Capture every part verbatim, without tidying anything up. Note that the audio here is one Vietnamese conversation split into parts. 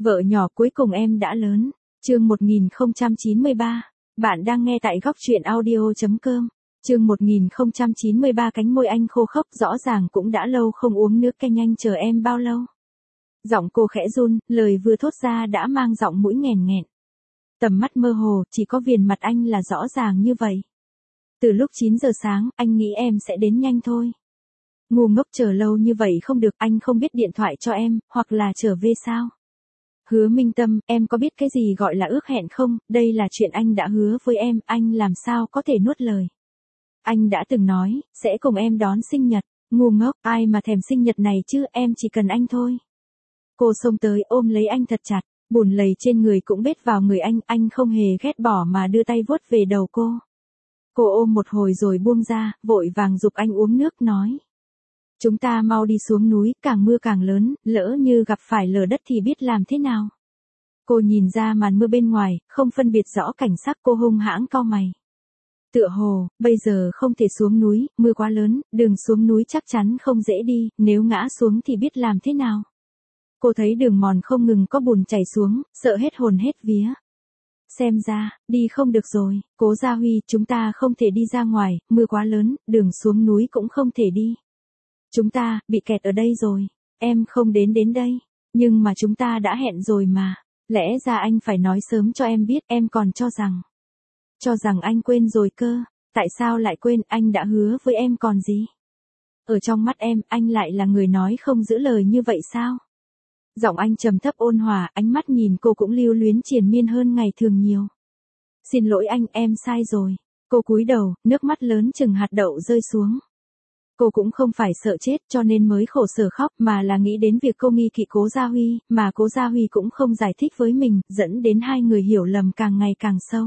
Vợ nhỏ cuối cùng em đã lớn. Chương một nghìn không trăm chín mươi ba. Bạn đang nghe tại góc truyện audio chấm com. Chương một nghìn không trăm chín mươi ba. Cánh môi anh khô khốc, rõ ràng cũng đã lâu không uống nước canh, anh chờ em bao lâu. Giọng cô khẽ run, lời vừa thốt ra đã mang giọng mũi nghèn nghẹn. Tầm mắt mơ hồ, chỉ có viền mặt anh là rõ ràng như vậy. Từ lúc chín giờ sáng, anh nghĩ em sẽ đến nhanh thôi. Ngu ngốc chờ lâu như vậy không được, anh không biết điện thoại cho em, hoặc là trở về sao? Hứa Minh Tâm, em có biết cái gì gọi là ước hẹn không? Đây là chuyện anh đã hứa với em, anh làm sao có thể nuốt lời. Anh đã từng nói, sẽ cùng em đón sinh nhật. Ngu ngốc, ai mà thèm sinh nhật này chứ, em chỉ cần anh thôi. Cô xông tới ôm lấy anh thật chặt, bùn lầy trên người cũng bết vào người anh, anh không hề ghét bỏ mà đưa tay vuốt về đầu cô. Cô ôm một hồi rồi buông ra, vội vàng giục anh uống nước, nói. Chúng ta mau đi xuống núi, càng mưa càng lớn, lỡ như gặp phải lở đất thì biết làm thế nào. Cô nhìn ra màn mưa bên ngoài, không phân biệt rõ cảnh sắc, cô hung hãng cau mày. Tựa hồ, bây giờ không thể xuống núi, mưa quá lớn, đường xuống núi chắc chắn không dễ đi, nếu ngã xuống thì biết làm thế nào. Cô thấy đường mòn không ngừng có bùn chảy xuống, sợ hết hồn hết vía. Xem ra, đi không được rồi, Cố Gia Huy, chúng ta không thể đi ra ngoài, mưa quá lớn, đường xuống núi cũng không thể đi. Chúng ta, bị kẹt ở đây rồi, em không đến đến đây, nhưng mà chúng ta đã hẹn rồi mà, lẽ ra anh phải nói sớm cho em biết, em còn cho rằng, cho rằng anh quên rồi cơ, tại sao lại quên, anh đã hứa với em còn gì. Ở trong mắt em, anh lại là người nói không giữ lời như vậy sao? Giọng anh trầm thấp ôn hòa, ánh mắt nhìn cô cũng lưu luyến triền miên hơn ngày thường nhiều. Xin lỗi anh, em sai rồi. Cô cúi đầu, nước mắt lớn chừng hạt đậu rơi xuống. Cô cũng không phải sợ chết cho nên mới khổ sở khóc, mà là nghĩ đến việc cô nghi kỵ Cố Gia Huy, mà Cố Gia Huy cũng không giải thích với mình, dẫn đến hai người hiểu lầm càng ngày càng sâu.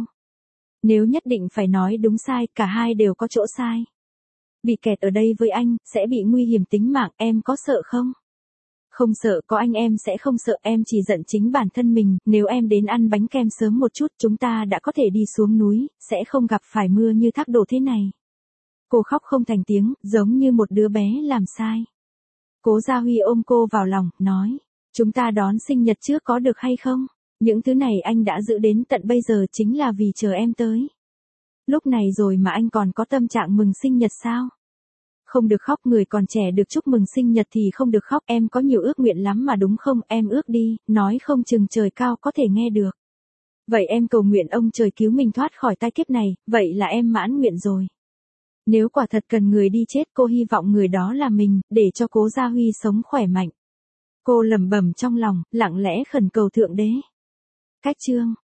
Nếu nhất định phải nói đúng sai, cả hai đều có chỗ sai. Bị kẹt ở đây với anh, sẽ bị nguy hiểm tính mạng, em có sợ không? Không sợ, có anh em sẽ không sợ, em chỉ giận chính bản thân mình, nếu em đến ăn bánh kem sớm một chút, chúng ta đã có thể đi xuống núi, sẽ không gặp phải mưa như thác đổ thế này. Cô khóc không thành tiếng, giống như một đứa bé làm sai. Cố Gia Huy ôm cô vào lòng, nói, chúng ta đón sinh nhật trước có được hay không? Những thứ này anh đã giữ đến tận bây giờ chính là vì chờ em tới. Lúc này rồi mà anh còn có tâm trạng mừng sinh nhật sao? Không được khóc, người còn trẻ được chúc mừng sinh nhật thì không được khóc, em có nhiều ước nguyện lắm mà đúng không, em ước đi, nói không chừng trời cao có thể nghe được. Vậy em cầu nguyện ông trời cứu mình thoát khỏi tai kiếp này, vậy là em mãn nguyện rồi. Nếu quả thật cần người đi chết, cô hy vọng người đó là mình, để cho Cố Gia Huy sống khỏe mạnh. Cô lẩm bẩm trong lòng, lặng lẽ khẩn cầu Thượng Đế. Cách chương